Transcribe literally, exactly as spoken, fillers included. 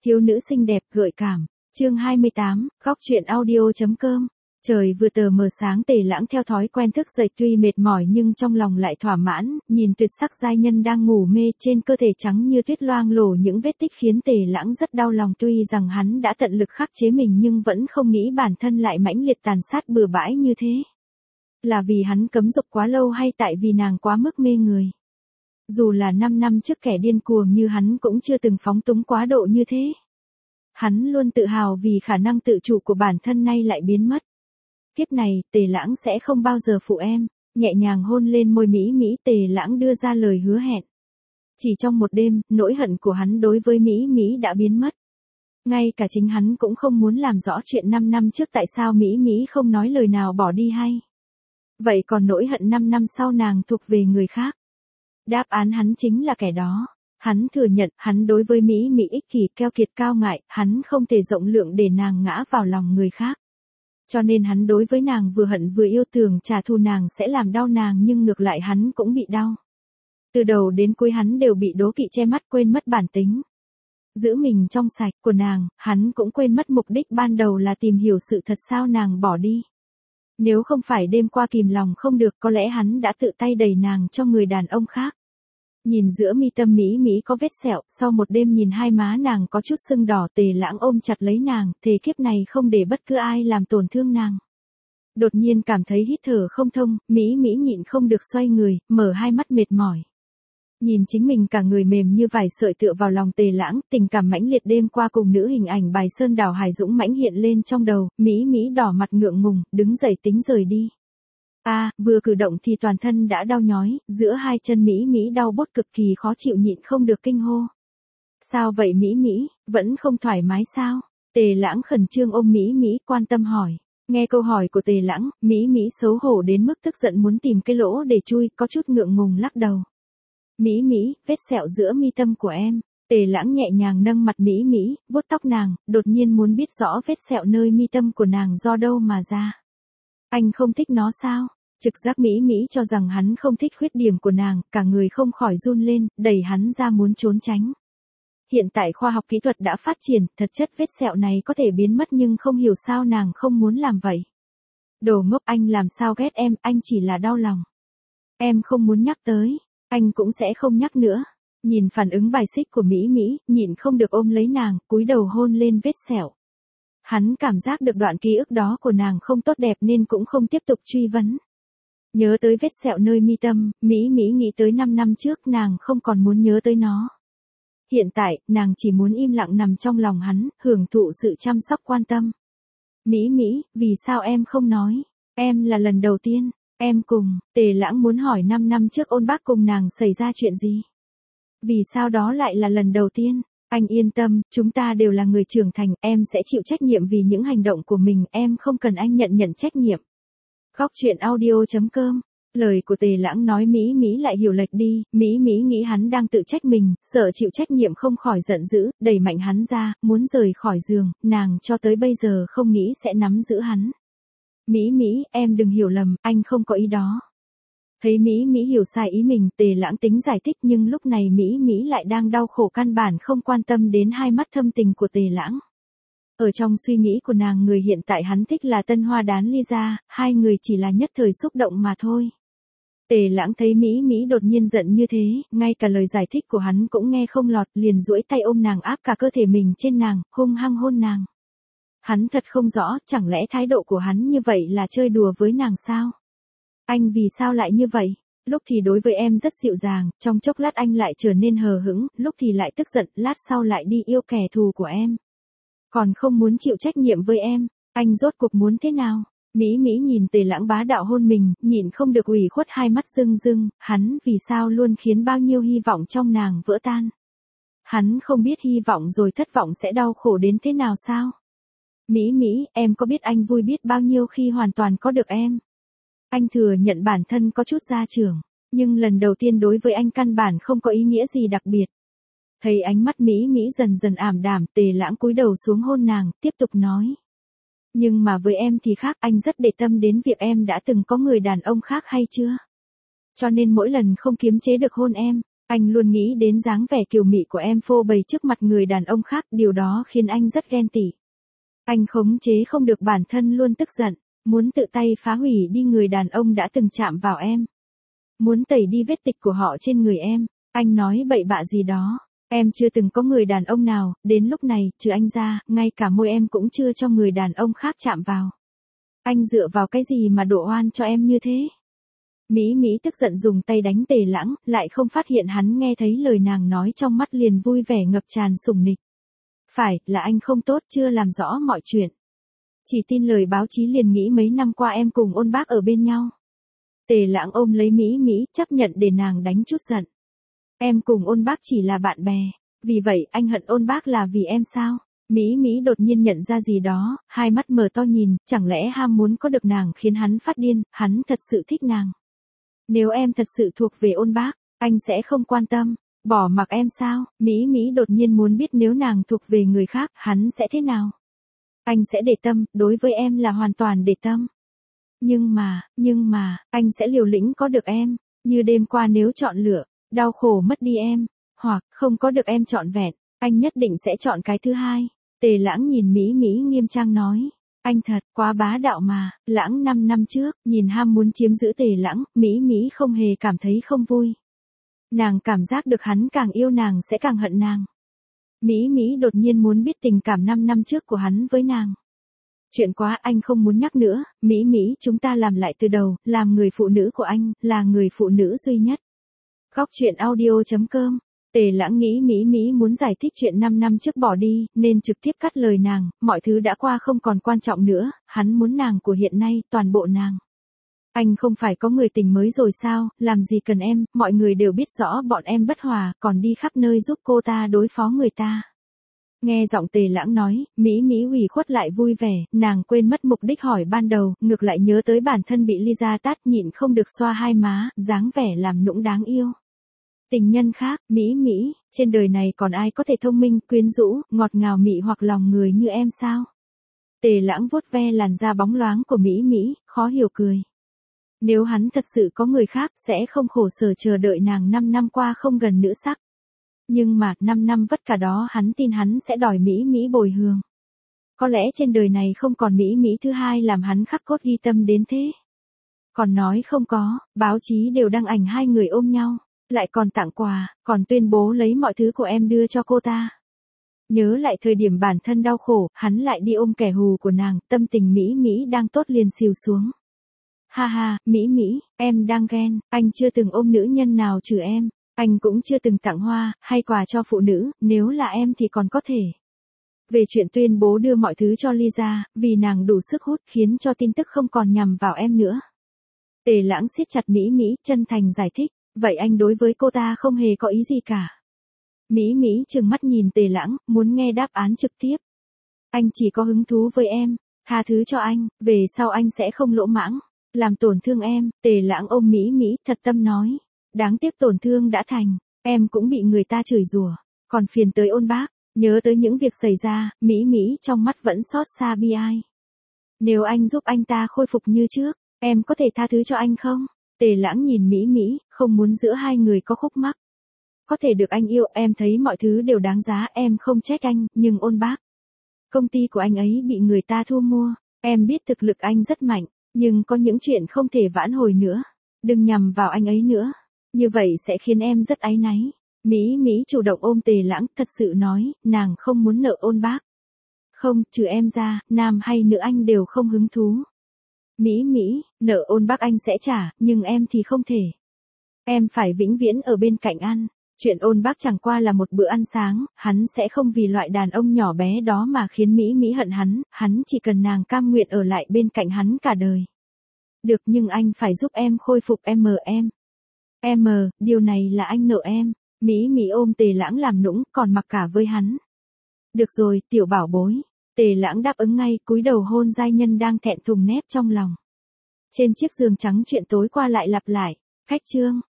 Thiếu nữ xinh đẹp gợi cảm. Chương hai mươi tám, góc truyện audio.com. Trời vừa tờ mờ sáng, Tề Lãng theo thói quen thức dậy, tuy mệt mỏi nhưng trong lòng lại thỏa mãn, nhìn tuyệt sắc giai nhân đang ngủ mê, trên cơ thể trắng như tuyết loang lổ những vết tích khiến Tề Lãng rất đau lòng. Tuy rằng hắn đã tận lực khắc chế mình nhưng vẫn không nghĩ bản thân lại mãnh liệt tàn sát bừa bãi như thế. Là vì hắn cấm dục quá lâu hay tại vì nàng quá mức mê người? Dù là năm năm trước kẻ điên cuồng như hắn cũng chưa từng phóng túng quá độ như thế. Hắn luôn tự hào vì khả năng tự chủ của bản thân nay lại biến mất. Kiếp này, Tề Lãng sẽ không bao giờ phụ em. Nhẹ nhàng hôn lên môi Mỹ Mỹ, Tề Lãng đưa ra lời hứa hẹn. Chỉ trong một đêm, nỗi hận của hắn đối với Mỹ Mỹ đã biến mất. Ngay cả chính hắn cũng không muốn làm rõ chuyện năm năm trước tại sao Mỹ Mỹ không nói lời nào bỏ đi hay. Vậy còn nỗi hận năm năm sau nàng thuộc về người khác. Đáp án hắn chính là kẻ đó. Hắn thừa nhận, hắn đối với Mỹ Mỹ ích kỷ, keo kiệt, cao ngại, hắn không thể rộng lượng để nàng ngã vào lòng người khác. Cho nên hắn đối với nàng vừa hận vừa yêu, tưởng trả thù nàng sẽ làm đau nàng nhưng ngược lại hắn cũng bị đau. Từ đầu đến cuối hắn đều bị đố kỵ che mắt, quên mất bản tính. Giữ mình trong sạch của nàng, hắn cũng quên mất mục đích ban đầu là tìm hiểu sự thật sao nàng bỏ đi. Nếu không phải đêm qua kìm lòng không được, có lẽ hắn đã tự tay đẩy nàng cho người đàn ông khác. Nhìn giữa mi tâm Mỹ Mỹ có vết sẹo, sau một đêm nhìn hai má nàng có chút sưng đỏ, Tề Lãng ôm chặt lấy nàng, thề kiếp này không để bất cứ ai làm tổn thương nàng. Đột nhiên cảm thấy hít thở không thông, Mỹ Mỹ nhịn không được xoay người, mở hai mắt mệt mỏi. Nhìn chính mình cả người mềm như vải sợi tựa vào lòng Tề Lãng, tình cảm mãnh liệt đêm qua cùng nữ hình ảnh bài sơn đảo hải dũng mãnh hiện lên trong đầu, Mỹ Mỹ đỏ mặt ngượng ngùng, đứng dậy tính rời đi. A, à, vừa cử động thì toàn thân đã đau nhói, giữa hai chân Mỹ Mỹ đau bốt cực kỳ khó chịu, nhịn không được kinh hô. Sao vậy Mỹ Mỹ, vẫn không thoải mái sao? Tề Lãng khẩn trương ôm Mỹ Mỹ quan tâm hỏi. Nghe câu hỏi của Tề Lãng, Mỹ Mỹ xấu hổ đến mức tức giận muốn tìm cái lỗ để chui, có chút ngượng ngùng lắc đầu. Mỹ Mỹ, vết sẹo giữa mi tâm của em. Tề Lãng nhẹ nhàng nâng mặt Mỹ Mỹ, vuốt tóc nàng, đột nhiên muốn biết rõ vết sẹo nơi mi tâm của nàng do đâu mà ra. Anh không thích nó sao? Trực giác Mỹ Mỹ cho rằng hắn không thích khuyết điểm của nàng, cả người không khỏi run lên, đẩy hắn ra muốn trốn tránh. Hiện tại khoa học kỹ thuật đã phát triển, thật chất vết sẹo này có thể biến mất nhưng không hiểu sao nàng không muốn làm vậy. Đồ ngốc, anh làm sao ghét em, anh chỉ là đau lòng. Em không muốn nhắc tới, anh cũng sẽ không nhắc nữa. Nhìn phản ứng bài xích của Mỹ Mỹ, nhịn không được ôm lấy nàng, cúi đầu hôn lên vết sẹo. Hắn cảm giác được đoạn ký ức đó của nàng không tốt đẹp nên cũng không tiếp tục truy vấn. Nhớ tới vết sẹo nơi mi tâm, Mỹ Mỹ nghĩ tới năm năm trước, nàng không còn muốn nhớ tới nó. Hiện tại, nàng chỉ muốn im lặng nằm trong lòng hắn, hưởng thụ sự chăm sóc quan tâm. Mỹ Mỹ, vì sao em không nói? Em là lần đầu tiên, em cùng, Tề Lãng muốn hỏi năm năm trước ôn bác cùng nàng xảy ra chuyện gì? Vì sao đó lại là lần đầu tiên? Anh yên tâm, chúng ta đều là người trưởng thành, em sẽ chịu trách nhiệm vì những hành động của mình, em không cần anh nhận nhận trách nhiệm. Góc truyện audio.com. Lời của Tề Lãng nói Mỹ Mỹ lại hiểu lệch đi, Mỹ Mỹ nghĩ hắn đang tự trách mình, sợ chịu trách nhiệm không khỏi giận dữ, đẩy mạnh hắn ra, muốn rời khỏi giường, nàng cho tới bây giờ không nghĩ sẽ nắm giữ hắn. Mỹ Mỹ, em đừng hiểu lầm, anh không có ý đó. Thấy Mỹ Mỹ hiểu sai ý mình, Tề Lãng tính giải thích nhưng lúc này Mỹ Mỹ lại đang đau khổ, căn bản không quan tâm đến hai mắt thâm tình của Tề Lãng. Ở trong suy nghĩ của nàng, người hiện tại hắn thích là Tân Hoa Đán Lisa, hai người chỉ là nhất thời xúc động mà thôi. Tề Lãng thấy Mỹ Mỹ đột nhiên giận như thế, ngay cả lời giải thích của hắn cũng nghe không lọt, liền duỗi tay ôm nàng, áp cả cơ thể mình trên nàng, hung hăng hôn nàng. Hắn thật không rõ, chẳng lẽ thái độ của hắn như vậy là chơi đùa với nàng sao? Anh vì sao lại như vậy? Lúc thì đối với em rất dịu dàng, trong chốc lát anh lại trở nên hờ hững, lúc thì lại tức giận, lát sau lại đi yêu kẻ thù của em. Còn không muốn chịu trách nhiệm với em, anh rốt cuộc muốn thế nào? Mỹ Mỹ nhìn Tề Lãng bá đạo hôn mình, nhịn không được ủy khuất, hai mắt rưng rưng, hắn vì sao luôn khiến bao nhiêu hy vọng trong nàng vỡ tan? Hắn không biết hy vọng rồi thất vọng sẽ đau khổ đến thế nào sao? Mỹ Mỹ, em có biết anh vui biết bao nhiêu khi hoàn toàn có được em? Anh thừa nhận bản thân có chút gia trưởng, nhưng lần đầu tiên đối với anh căn bản không có ý nghĩa gì đặc biệt. Thấy ánh mắt Mỹ Mỹ dần dần ảm đạm, Tề Lãng cúi đầu xuống hôn nàng, tiếp tục nói. Nhưng mà với em thì khác, anh rất để tâm đến việc em đã từng có người đàn ông khác hay chưa? Cho nên mỗi lần không kiềm chế được hôn em, Anh luôn nghĩ đến dáng vẻ kiều mị của em phô bày trước mặt người đàn ông khác, điều đó khiến anh rất ghen tị. Anh khống chế không được bản thân luôn tức giận, muốn tự tay phá hủy đi người đàn ông đã từng chạm vào em. Muốn tẩy đi vết tịch của họ trên người em. Anh nói bậy bạ gì đó. Em chưa từng có người đàn ông nào, đến lúc này, trừ anh ra, ngay cả môi em cũng chưa cho người đàn ông khác chạm vào. Anh dựa vào cái gì mà đổ oan cho em như thế? Mỹ Mỹ tức giận dùng tay đánh Tề Lãng, lại không phát hiện hắn nghe thấy lời nàng nói, trong mắt liền vui vẻ ngập tràn sủng nịch. Phải, là anh không tốt, chưa làm rõ mọi chuyện. Chỉ tin lời báo chí liền nghĩ mấy năm qua em cùng Ôn Bác ở bên nhau. Tề Lãng ôm lấy Mỹ Mỹ, chấp nhận để nàng đánh chút giận. Em cùng Ôn Bác chỉ là bạn bè, vì vậy anh hận Ôn Bác là vì em sao? Mỹ Mỹ đột nhiên nhận ra gì đó, hai mắt mở to nhìn, chẳng lẽ ham muốn có được nàng khiến hắn phát điên, hắn thật sự thích nàng. Nếu em thật sự thuộc về Ôn Bác, anh sẽ không quan tâm, bỏ mặc em sao? Mỹ Mỹ đột nhiên muốn biết nếu nàng thuộc về người khác, hắn sẽ thế nào? Anh sẽ để tâm, đối với em là hoàn toàn để tâm. Nhưng mà, nhưng mà, anh sẽ liều lĩnh có được em, như đêm qua nếu chọn lựa, đau khổ mất đi em, hoặc không có được em trọn vẹn, anh nhất định sẽ chọn cái thứ hai. Tề Lãng nhìn Mỹ Mỹ nghiêm trang nói. Anh thật, quá bá đạo mà. Lãng năm năm trước, nhìn ham muốn chiếm giữ Tề Lãng, Mỹ Mỹ không hề cảm thấy không vui. Nàng cảm giác được hắn càng yêu nàng sẽ càng hận nàng. Mỹ Mỹ đột nhiên muốn biết tình cảm năm năm trước của hắn với nàng. Chuyện quá anh không muốn nhắc nữa, Mỹ Mỹ chúng ta làm lại từ đầu, làm người phụ nữ của anh, là người phụ nữ duy nhất. Góc truyện audio chấm com. Tề Lãng nghĩ Mỹ Mỹ muốn giải thích chuyện năm năm trước bỏ đi, nên trực tiếp cắt lời nàng, mọi thứ đã qua không còn quan trọng nữa, hắn muốn nàng của hiện nay, toàn bộ nàng. Anh không phải có người tình mới rồi sao, làm gì cần em, mọi người đều biết rõ bọn em bất hòa, còn đi khắp nơi giúp cô ta đối phó người ta. Nghe giọng Tề Lãng nói, Mỹ Mỹ ủy khuất lại vui vẻ, nàng quên mất mục đích hỏi ban đầu, ngược lại nhớ tới bản thân bị Lisa tát, nhịn không được xoa hai má, dáng vẻ làm nũng đáng yêu. Tình nhân khác, Mỹ Mỹ, trên đời này còn ai có thể thông minh, quyến rũ, ngọt ngào mị hoặc lòng người như em sao? Tề Lãng vuốt ve làn da bóng loáng của Mỹ Mỹ, khó hiểu cười. Nếu hắn thật sự có người khác, sẽ không khổ sở chờ đợi nàng năm năm qua không gần nữ sắc. Nhưng mà, năm năm vất cả đó hắn tin hắn sẽ đòi Mỹ Mỹ bồi thường. Có lẽ trên đời này không còn Mỹ Mỹ thứ hai làm hắn khắc cốt ghi tâm đến thế. Còn nói không có, báo chí đều đăng ảnh hai người ôm nhau. Lại còn tặng quà, còn tuyên bố lấy mọi thứ của em đưa cho cô ta. Nhớ lại thời điểm bản thân đau khổ, hắn lại đi ôm kẻ hù của nàng, tâm tình Mỹ Mỹ đang tốt liền xìu xuống. Ha ha, Mỹ Mỹ, em đang ghen, anh chưa từng ôm nữ nhân nào trừ em, anh cũng chưa từng tặng hoa, hay quà cho phụ nữ, nếu là em thì còn có thể. Về chuyện tuyên bố đưa mọi thứ cho Lisa, vì nàng đủ sức hút khiến cho tin tức không còn nhằm vào em nữa. Tề Lãng siết chặt Mỹ Mỹ, chân thành giải thích. Vậy anh đối với cô ta không hề có ý gì cả. Mỹ Mỹ trừng mắt nhìn Tề Lãng, muốn nghe đáp án trực tiếp. Anh chỉ có hứng thú với em, tha thứ cho anh, về sau anh sẽ không lỗ mãng, làm tổn thương em. Tề Lãng ôm Mỹ Mỹ, thật tâm nói. Đáng tiếc tổn thương đã thành, em cũng bị người ta chửi rủa, còn phiền tới Ôn Bác. Nhớ tới những việc xảy ra, Mỹ Mỹ trong mắt vẫn xót xa bi ai. Nếu anh giúp anh ta khôi phục như trước, em có thể tha thứ cho anh không? Tề Lãng nhìn Mỹ Mỹ, không muốn giữa hai người có khúc mắc. Có thể được anh yêu, em thấy mọi thứ đều đáng giá, em không trách anh, nhưng Ôn Bác. Công ty của anh ấy bị người ta thu mua, em biết thực lực anh rất mạnh, nhưng có những chuyện không thể vãn hồi nữa. Đừng nhằm vào anh ấy nữa, như vậy sẽ khiến em rất áy náy. Mỹ Mỹ chủ động ôm Tề Lãng, thật sự nói, nàng không muốn nợ Ôn Bác. Không, trừ em ra, nam hay nữ anh đều không hứng thú. Mỹ Mỹ, nợ Ôn Bác anh sẽ trả, nhưng em thì không thể. Em phải vĩnh viễn ở bên cạnh anh. Chuyện Ôn Bác chẳng qua là một bữa ăn sáng, hắn sẽ không vì loại đàn ông nhỏ bé đó mà khiến Mỹ Mỹ hận hắn, hắn chỉ cần nàng cam nguyện ở lại bên cạnh hắn cả đời. Được, nhưng anh phải giúp em khôi phục em em. Em, điều này là anh nợ em. Mỹ Mỹ ôm Tề Lãng làm nũng, còn mặc cả với hắn. Được rồi, tiểu bảo bối. Tề Lãng đáp ứng ngay, cúi đầu hôn giai nhân đang thẹn thùng nép trong lòng. Trên chiếc giường trắng chuyện tối qua lại lặp lại. Khách trương.